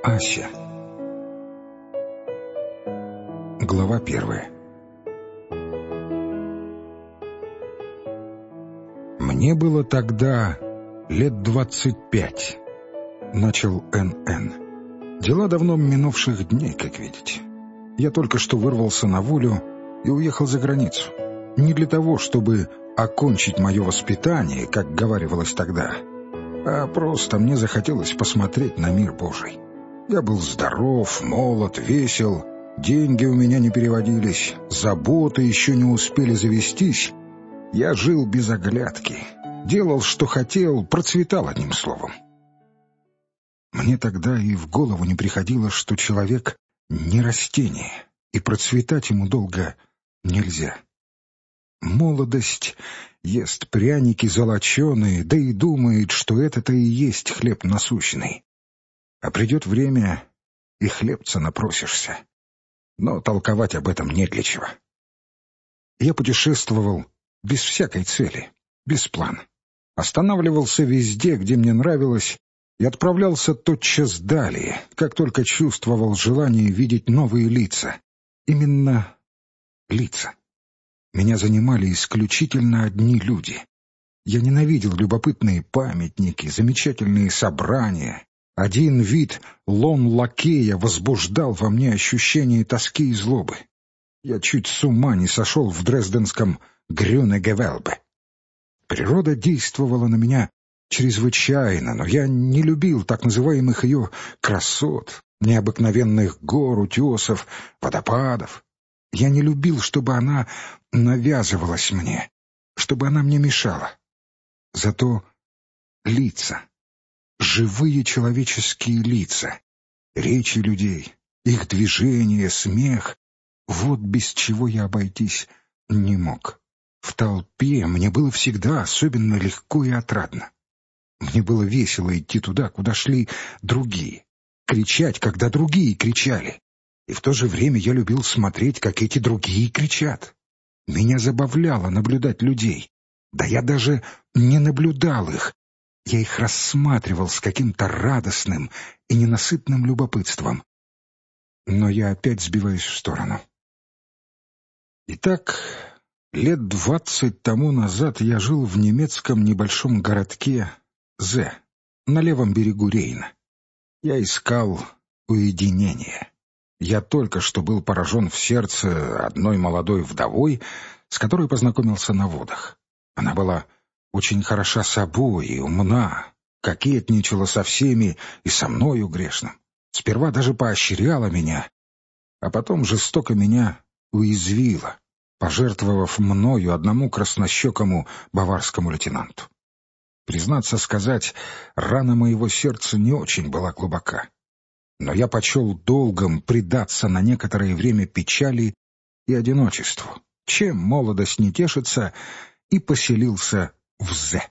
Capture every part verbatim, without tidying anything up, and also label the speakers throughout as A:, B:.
A: Ася. Глава первая. Мне было тогда лет двадцать пять. Начал Эн Эн. Дела давно минувших дней, как видите. Я только что вырвался на волю и уехал за границу. Не для того, чтобы окончить мое воспитание, как говаривалось тогда, а просто мне захотелось посмотреть на мир Божий. Я был здоров, молод, весел, деньги у меня не переводились, заботы еще не успели завестись. Я жил без оглядки, делал, что хотел, процветал, одним словом. Мне тогда и в голову не приходило, что человек не растение, и процветать ему долго нельзя. Молодость ест пряники золоченые, да и думает, что это-то и есть хлеб насущный. А придет время, и хлебца напросишься. Но толковать об этом не для чего. Я путешествовал без всякой цели, без плана. Останавливался везде, где мне нравилось, и отправлялся тотчас далее, как только чувствовал желание видеть новые лица. Именно лица. Меня занимали исключительно одни люди. Я ненавидел любопытные памятники, замечательные собрания. Один вид лон-лакея возбуждал во мне ощущение тоски и злобы. Я чуть с ума не сошел в дрезденском Грюне-Гевелбе. Природа действовала на меня чрезвычайно, но я не любил так называемых ее красот, необыкновенных гор, утесов, водопадов. Я не любил, чтобы она навязывалась мне, чтобы она мне мешала. Зато лица, живые человеческие лица, речи людей, их движения, смех — вот без чего я обойтись не мог. В толпе мне было всегда особенно легко и отрадно. Мне было весело идти туда, куда шли другие, кричать, когда другие кричали. И в то же время я любил смотреть, как эти другие кричат. Меня забавляло наблюдать людей. Да я даже не наблюдал их. Я их рассматривал с каким-то радостным и ненасытным любопытством. Но я опять сбиваюсь в сторону. Итак, лет двадцать тому назад я жил в немецком небольшом городке Зе, на левом берегу Рейна. Я искал уединения. Я только что был поражен в сердце одной молодой вдовой, с которой познакомился на водах. Она была очень хороша собой и умна, кокетничала со всеми и со мною грешным. Сперва даже поощряла меня, а потом жестоко меня уязвила, пожертвовав мною одному краснощекому баварскому лейтенанту. Признаться сказать, рана моего сердца не очень была глубока. Но я почел долгом предаться на некоторое время печали и одиночеству, чем молодость не тешится, и поселился в Зе.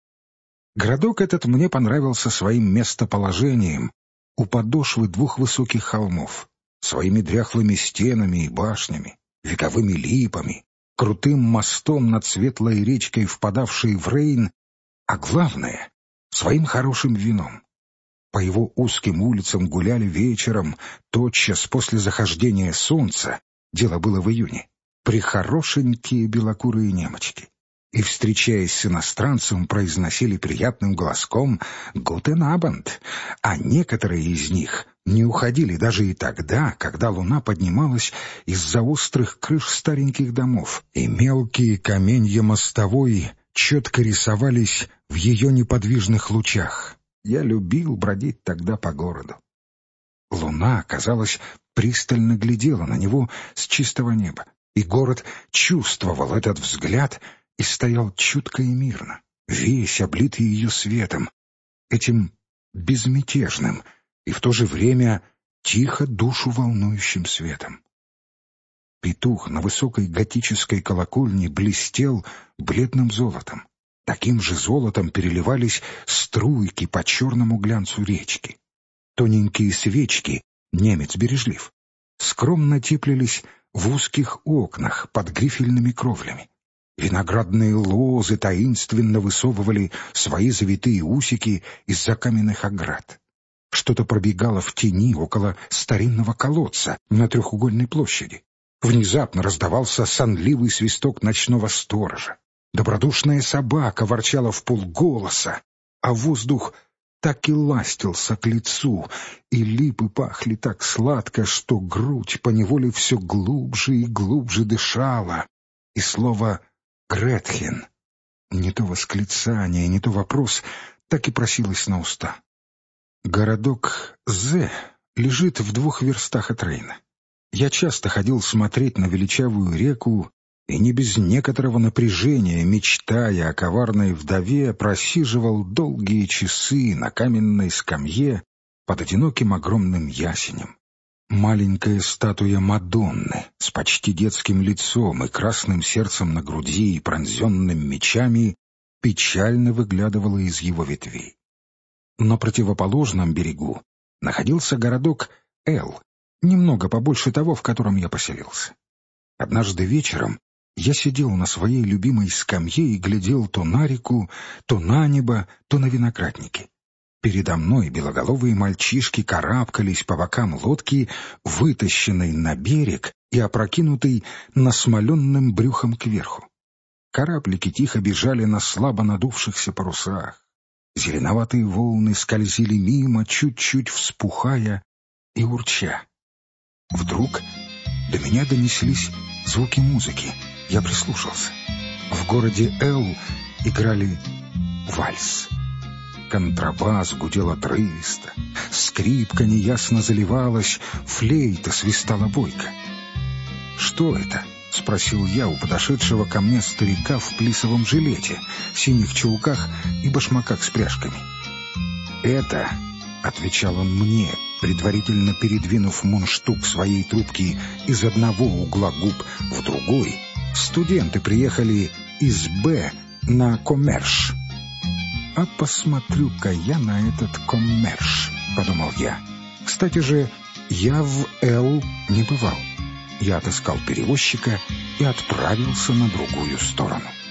A: Городок этот мне понравился своим местоположением у подошвы двух высоких холмов, своими дряхлыми стенами и башнями, вековыми липами, крутым мостом над светлой речкой, впадавшей в Рейн, а главное — своим хорошим вином. По его узким улицам гуляли вечером, тотчас после захождения солнца, дело было в июне, прихорошенькие белокурые немочки. И, встречаясь с иностранцем, произносили приятным голоском «Гутен Абенд», а некоторые из них не уходили даже и тогда, когда луна поднималась из-за острых крыш стареньких домов, и мелкие каменья мостовой четко рисовались в ее неподвижных лучах. Я любил бродить тогда по городу. Луна, казалось, пристально глядела на него с чистого неба, и город чувствовал этот взгляд и стоял чутко и мирно, весь облитый ее светом, этим безмятежным и в то же время тихо душу волнующим светом. Петух на высокой готической колокольне блестел бледным золотом. Таким же золотом переливались струйки по черному глянцу речки. Тоненькие свечки, немец бережлив, скромно теплились в узких окнах под грифельными кровлями. Виноградные лозы таинственно высовывали свои завитые усики из-за каменных оград. Что-то пробегало в тени около старинного колодца на трехугольной площади. Внезапно раздавался сонливый свисток ночного сторожа. Добродушная собака ворчала в полголоса, а воздух так и ластился к лицу, и липы пахли так сладко, что грудь поневоле все глубже и глубже дышала. И слово «Гретхен», не то восклицание, не то вопрос, так и просилось на уста. Городок З лежит в двух верстах от Рейна. Я часто ходил смотреть на величавую реку, и не без некоторого напряжения, мечтая о коварной вдове, просиживал долгие часы на каменной скамье под одиноким огромным ясенем. Маленькая статуя Мадонны с почти детским лицом и красным сердцем на груди и пронзенным мечами печально выглядывала из его ветвей. На противоположном берегу находился городок Л, немного побольше того, в котором я поселился. Однажды вечером я сидел на своей любимой скамье и глядел то на реку, то на небо, то на виноградники. Передо мной белоголовые мальчишки карабкались по бокам лодки, вытащенной на берег и опрокинутой насмоленным брюхом кверху. Кораблики тихо бежали на слабо надувшихся парусах. Зеленоватые волны скользили мимо, чуть-чуть вспухая и урча. Вдруг до меня донеслись звуки музыки. Я прислушался. В городе Л играли вальс. Контрабас гудел отрывисто, скрипка неясно заливалась, флейта свистала бойко. «Что это?» — спросил я у подошедшего ко мне старика в плисовом жилете, синих чулках и башмаках с пряжками. «Это», — отвечал он мне, предварительно передвинув мундштук своей трубки из одного угла губ в другой, студенты приехали из Б на коммерш. «А посмотрю-ка я на этот коммерш», — подумал я. «Кстати же, я в Л не бывал». Я отыскал перевозчика и отправился на другую сторону.